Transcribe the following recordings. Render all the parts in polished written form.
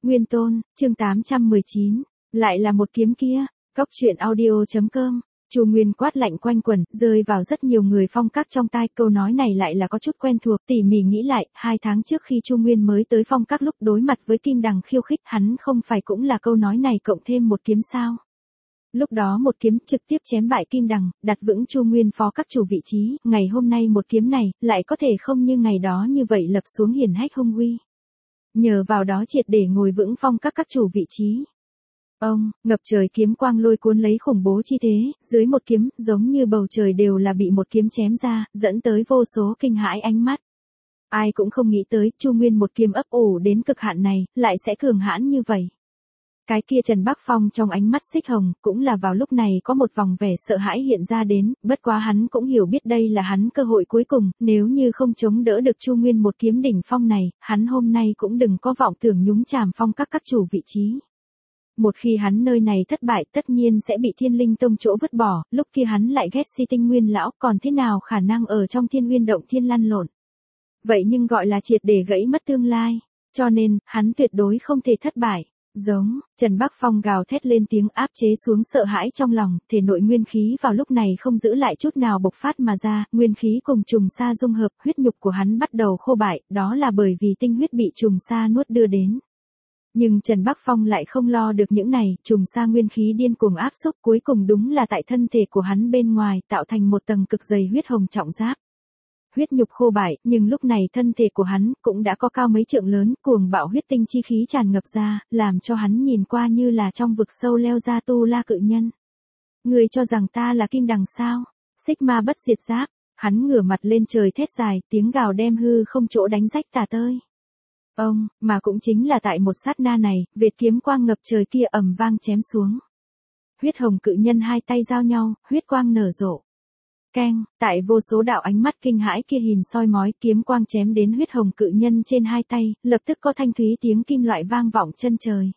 Nguyên Tôn, chương 819, lại là một kiếm kia. Cóc truyện audio.com. Chu Nguyên quát lạnh quanh quẩn, rơi vào rất nhiều người phong các trong tai. Câu nói này lại là có chút quen thuộc. Tỉ mỉ nghĩ lại, 2 tháng trước khi Chu Nguyên mới tới phong các lúc đối mặt với Kim Đằng khiêu khích, hắn không phải cũng là câu nói này cộng thêm một kiếm sao? Lúc đó một kiếm trực tiếp chém bại Kim Đằng, đặt vững Chu Nguyên phó các chủ vị trí. Ngày hôm nay một kiếm này lại có thể không như ngày đó như vậy lập xuống hiển hách hung uy. Nhờ vào đó triệt để ngồi vững phong các chủ vị trí. Ông, ngập trời kiếm quang lôi cuốn lấy khủng bố chi thế, dưới một kiếm, giống như bầu trời đều là bị một kiếm chém ra, dẫn tới vô số kinh hãi ánh mắt. Ai cũng không nghĩ tới, Chu Nguyên một kiếm ấp ủ đến cực hạn này, lại sẽ cường hãn như vậy. Cái kia Trần Bắc Phong trong ánh mắt xích hồng, cũng là vào lúc này có một vòng vẻ sợ hãi hiện ra đến, bất quá hắn cũng hiểu biết đây là hắn cơ hội cuối cùng, nếu như không chống đỡ được Chu Nguyên một kiếm đỉnh phong này, hắn hôm nay cũng đừng có vọng tưởng nhúng chàm phong các chủ vị trí. Một khi hắn nơi này thất bại tất nhiên sẽ bị Thiên Linh Tông chỗ vứt bỏ, lúc kia hắn lại ghét Si Tinh Nguyên lão, còn thế nào khả năng ở trong Thiên Nguyên động thiên lăn lộn. Vậy nhưng gọi là triệt để gãy mất tương lai, cho nên, hắn tuyệt đối không thể thất bại. Giống, Trần Bắc Phong gào thét lên tiếng áp chế xuống sợ hãi trong lòng, thể nội nguyên khí vào lúc này không giữ lại chút nào bộc phát mà ra, nguyên khí cùng trùng sa dung hợp, huyết nhục của hắn bắt đầu khô bại, đó là bởi vì tinh huyết bị trùng sa nuốt đưa đến. Nhưng Trần Bắc Phong lại không lo được những này, trùng sa nguyên khí điên cuồng áp xúc cuối cùng đúng là tại thân thể của hắn bên ngoài tạo thành một tầng cực dày huyết hồng trọng giáp. Huyết nhục khô bại, nhưng lúc này thân thể của hắn cũng đã có cao mấy trượng lớn, cuồng bạo huyết tinh chi khí tràn ngập ra, làm cho hắn nhìn qua như là trong vực sâu leo ra tu la cự nhân. Người cho rằng ta là Kim Đằng sao? Xích ma bất diệt giáp, hắn ngửa mặt lên trời thét dài, tiếng gào đem hư không chỗ đánh rách tả tơi. Ông, mà cũng chính là tại một sát na này, vệt kiếm quang ngập trời kia ầm vang chém xuống. Huyết hồng cự nhân hai tay giao nhau, huyết quang nở rộ. Keng, tại vô số đạo ánh mắt kinh hãi kia hình soi mói, kiếm quang chém đến huyết hồng cự nhân trên hai tay, lập tức có thanh thúy tiếng kim loại vang vọng chân trời.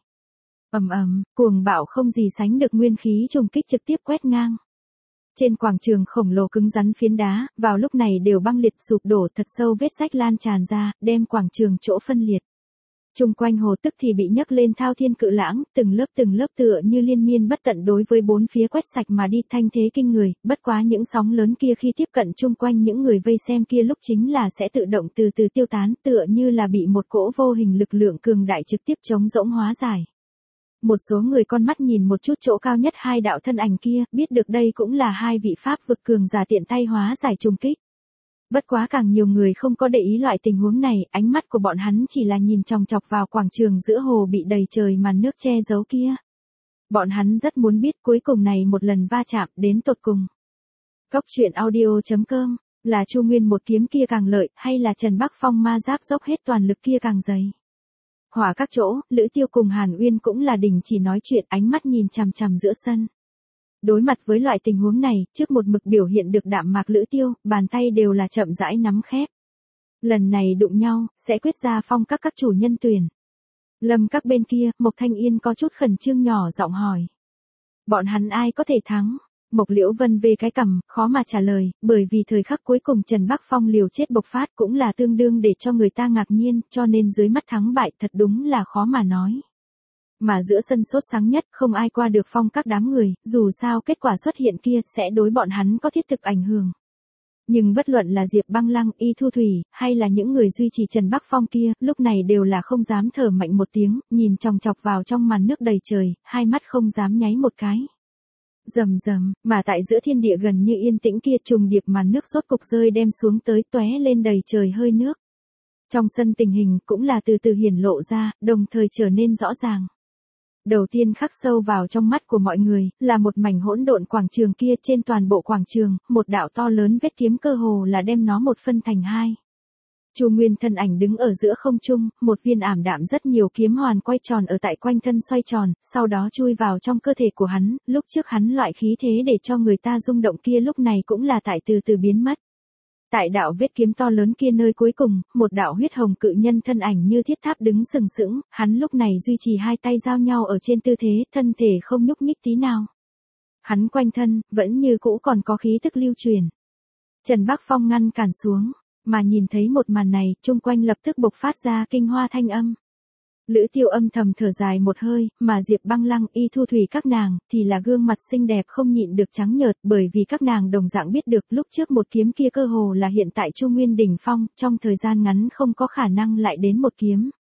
Ầm ầm, cuồng bạo không gì sánh được nguyên khí trùng kích trực tiếp quét ngang. Trên quảng trường khổng lồ cứng rắn phiến đá, vào lúc này đều băng liệt sụp đổ thật sâu vết rách lan tràn ra, đem quảng trường chỗ phân liệt. Trung quanh hồ tức thì bị nhấc lên thao thiên cự lãng, từng lớp tựa như liên miên bất tận đối với bốn phía quét sạch mà đi thanh thế kinh người, bất quá những sóng lớn kia khi tiếp cận chung quanh những người vây xem kia lúc chính là sẽ tự động từ từ tiêu tán tựa như là bị một cỗ vô hình lực lượng cường đại trực tiếp chống rỗng hóa giải. Một số người con mắt nhìn một chút chỗ cao nhất hai đạo thân ảnh kia, biết được đây cũng là hai vị pháp vực cường giả tiện tay hóa giải trùng kích. Bất quá càng nhiều người không có để ý loại tình huống này, ánh mắt của bọn hắn chỉ là nhìn chòng chọc vào quảng trường giữa hồ bị đầy trời màn nước che giấu kia. Bọn hắn rất muốn biết cuối cùng này một lần va chạm đến tột cùng. Cóc truyện audio.com, là Chu Nguyên một kiếm kia càng lợi, hay là Trần Bắc Phong ma giáp dốc hết toàn lực kia càng dày. Hỏa các chỗ, Lữ Tiêu cùng Hàn Uyên cũng là đình chỉ nói chuyện, ánh mắt nhìn chằm chằm giữa sân. Đối mặt với loại tình huống này, trước một mực biểu hiện được đạm mạc Lữ Tiêu, bàn tay đều là chậm rãi nắm khép. Lần này đụng nhau, sẽ quyết ra phong các chủ nhân tuyển. Lâm các bên kia, Mộc Thanh Yên có chút khẩn trương nhỏ giọng hỏi. Bọn hắn ai có thể thắng? Mộc Liễu Vân về cái cằm, khó mà trả lời, bởi vì thời khắc cuối cùng Trần Bắc Phong liều chết bộc phát cũng là tương đương để cho người ta ngạc nhiên, cho nên dưới mắt thắng bại thật đúng là khó mà nói. Mà giữa sân sốt sáng nhất không ai qua được phong các đám người, dù sao kết quả xuất hiện kia sẽ đối bọn hắn có thiết thực ảnh hưởng. Nhưng bất luận là Diệp Băng Lăng, Y Thu Thủy, hay là những người duy trì Trần Bắc Phong kia, lúc này đều là không dám thở mạnh một tiếng, nhìn chòng chọc vào trong màn nước đầy trời, hai mắt không dám nháy một cái. Rầm rầm, mà tại giữa thiên địa gần như yên tĩnh kia trùng điệp màn nước rốt cục rơi đem xuống tới tóe lên đầy trời hơi nước. Trong sân tình hình cũng là từ từ hiển lộ ra, đồng thời trở nên rõ ràng. Đầu tiên khắc sâu vào trong mắt của mọi người, là một mảnh hỗn độn quảng trường kia trên toàn bộ quảng trường, một đạo to lớn vết kiếm cơ hồ là đem nó một phân thành hai. Chu Nguyên thân ảnh đứng ở giữa không trung, một viên ảm đạm rất nhiều kiếm hoàn quay tròn ở tại quanh thân xoay tròn, sau đó chui vào trong cơ thể của hắn, lúc trước hắn loại khí thế để cho người ta rung động kia lúc này cũng là tại từ từ biến mất. Tại đạo vết kiếm to lớn kia nơi cuối cùng, một đạo huyết hồng cự nhân thân ảnh như thiết tháp đứng sừng sững, hắn lúc này duy trì hai tay giao nhau ở trên tư thế, thân thể không nhúc nhích tí nào. Hắn quanh thân, vẫn như cũ còn có khí tức lưu truyền. Trần Bắc Phong ngăn cản xuống, mà nhìn thấy một màn này, chung quanh lập tức bộc phát ra kinh hoa thanh âm. Lữ Tiêu âm thầm thở dài một hơi, mà Diệp Băng Lăng, Y Thu Thủy các nàng, thì là gương mặt xinh đẹp không nhịn được trắng nhợt, bởi vì các nàng đồng dạng biết được lúc trước một kiếm kia cơ hồ là hiện tại Chu Nguyên đỉnh phong, trong thời gian ngắn không có khả năng lại đến một kiếm.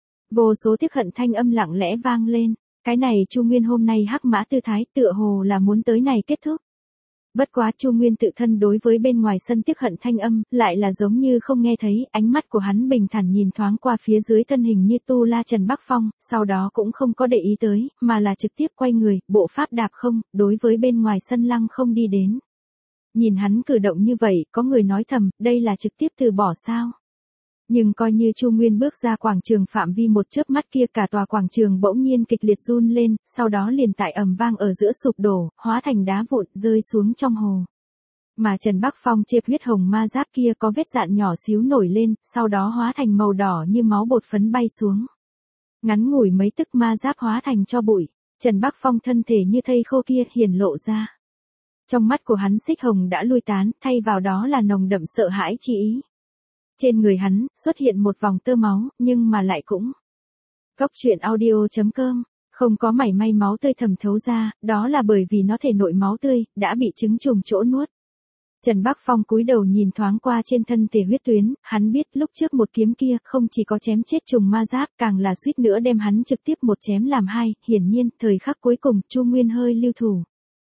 Vô số tiếc hận thanh âm lặng lẽ vang lên, cái này Chu Nguyên hôm nay hắc mã tư thái tựa hồ là muốn tới này kết thúc. Bất quá Chu Nguyên tự thân đối với bên ngoài sân tiếc hận thanh âm, lại là giống như không nghe thấy, ánh mắt của hắn bình thản nhìn thoáng qua phía dưới thân hình như tu la Trần Bắc Phong, sau đó cũng không có để ý tới, mà là trực tiếp quay người, bộ pháp đạp không, đối với bên ngoài sân lăng không đi đến. Nhìn hắn cử động như vậy, có người nói thầm, đây là trực tiếp từ bỏ sao? Nhưng coi như Chu Nguyên bước ra quảng trường phạm vi một chớp mắt kia, cả tòa quảng trường bỗng nhiên kịch liệt run lên, sau đó liền tại ầm vang ở giữa sụp đổ, hóa thành đá vụn rơi xuống trong hồ. Mà Trần Bắc Phong chếp huyết hồng ma giáp kia có vết dạn nhỏ xíu nổi lên, sau đó hóa thành màu đỏ như máu bột phấn bay xuống. Ngắn ngủi mấy tức ma giáp hóa thành cho bụi, Trần Bắc Phong thân thể như thây khô kia hiển lộ ra. Trong mắt của hắn xích hồng đã lui tán, thay vào đó là nồng đậm sợ hãi chi ý. Trên người hắn, xuất hiện một vòng tơ máu, nhưng mà lại cũng. Góc truyện audio.com, không có mảy may máu tươi thẩm thấu ra, đó là bởi vì nó thể nội máu tươi, đã bị trứng trùng chỗ nuốt. Trần Bắc Phong cúi đầu nhìn thoáng qua trên thân thể huyết tuyến, hắn biết lúc trước một kiếm kia không chỉ có chém chết trùng ma giáp, càng là suýt nữa đem hắn trực tiếp một chém làm hai, hiển nhiên, thời khắc cuối cùng, Chu Nguyên hơi lưu thủ.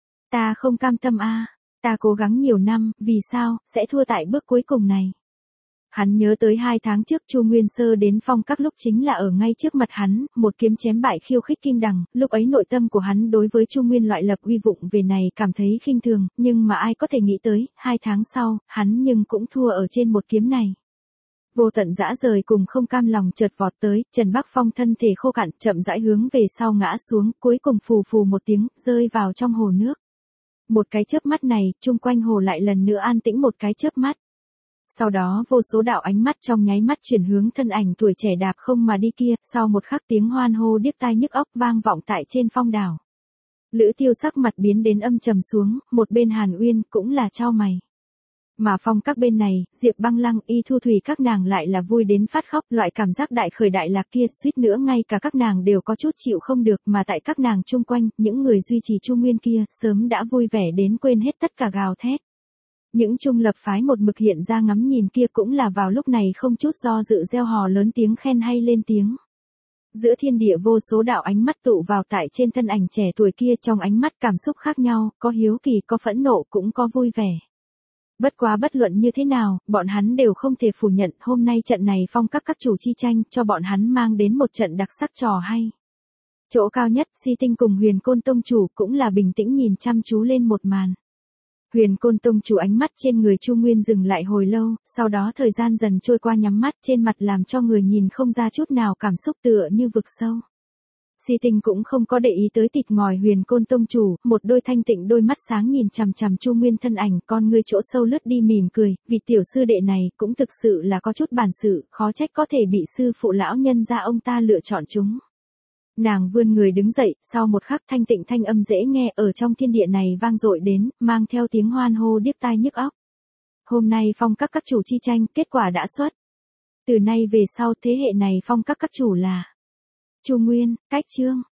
Ta không cam tâm ta cố gắng nhiều năm, vì sao, sẽ thua tại bước cuối cùng này. Hắn nhớ tới 2 tháng trước Chu Nguyên Sơ đến Phong Các lúc chính là ở ngay trước mặt hắn, một kiếm chém bại khiêu khích Kim Đằng, lúc ấy nội tâm của hắn đối với Chu Nguyên loại lập uy vụng về này cảm thấy khinh thường, nhưng mà ai có thể nghĩ tới, 2 tháng sau, hắn nhưng cũng thua ở trên một kiếm này. Vô tận dã rời cùng không cam lòng chợt vọt tới, Trần Bắc Phong thân thể khô cạn, chậm rãi hướng về sau ngã xuống, cuối cùng phù phù một tiếng, rơi vào trong hồ nước. Một cái chớp mắt này, chung quanh hồ lại lần nữa an tĩnh một cái chớp mắt. Sau đó vô số đạo ánh mắt trong nháy mắt chuyển hướng thân ảnh tuổi trẻ đạp không mà đi kia, sau một khắc tiếng hoan hô điếc tai nhức óc vang vọng tại trên phong đảo. Lữ Tiêu sắc mặt biến đến âm trầm xuống, một bên Hàn Uyên cũng là chau mày. Mà Phong Các bên này, Diệp Băng Lăng, Y Thu Thủy các nàng lại là vui đến phát khóc, loại cảm giác đại khởi đại lạc kia, suýt nữa ngay cả các nàng đều có chút chịu không được, mà tại các nàng chung quanh, những người duy trì Chu Nguyên kia, sớm đã vui vẻ đến quên hết tất cả gào thét. Những trung lập phái một mực hiện ra ngắm nhìn kia cũng là vào lúc này không chút do dự reo hò lớn tiếng khen hay lên tiếng. Giữa thiên địa vô số đạo ánh mắt tụ vào tại trên thân ảnh trẻ tuổi kia, trong ánh mắt cảm xúc khác nhau, có hiếu kỳ, có phẫn nộ, cũng có vui vẻ. Bất quá bất luận như thế nào, bọn hắn đều không thể phủ nhận hôm nay trận này Phong Các các chủ chi tranh cho bọn hắn mang đến một trận đặc sắc trò hay. Chỗ cao nhất, Si Tinh cùng Huyền Côn Tông chủ cũng là bình tĩnh nhìn chăm chú lên một màn. Huyền Côn Tông chủ ánh mắt trên người Chu Nguyên dừng lại hồi lâu, sau đó thời gian dần trôi qua nhắm mắt trên mặt làm cho người nhìn không ra chút nào cảm xúc tựa như vực sâu. Si Tinh cũng không có để ý tới tịt ngòi Huyền Côn Tông chủ, một đôi thanh tịnh đôi mắt sáng nhìn chằm chằm Chu Nguyên thân ảnh, con ngươi chỗ sâu lướt đi mỉm cười, vì tiểu sư đệ này cũng thực sự là có chút bản sự, khó trách có thể bị sư phụ lão nhân gia ông ta lựa chọn chúng. Nàng vươn người đứng dậy, sau một khắc thanh tịnh thanh âm dễ nghe ở trong thiên địa này vang dội đến, mang theo tiếng hoan hô điếc tai nhức óc. Hôm nay Phong Các các chủ chi tranh, kết quả đã xuất. Từ nay về sau thế hệ này Phong Các các chủ là Chu Nguyên, Cách Chương.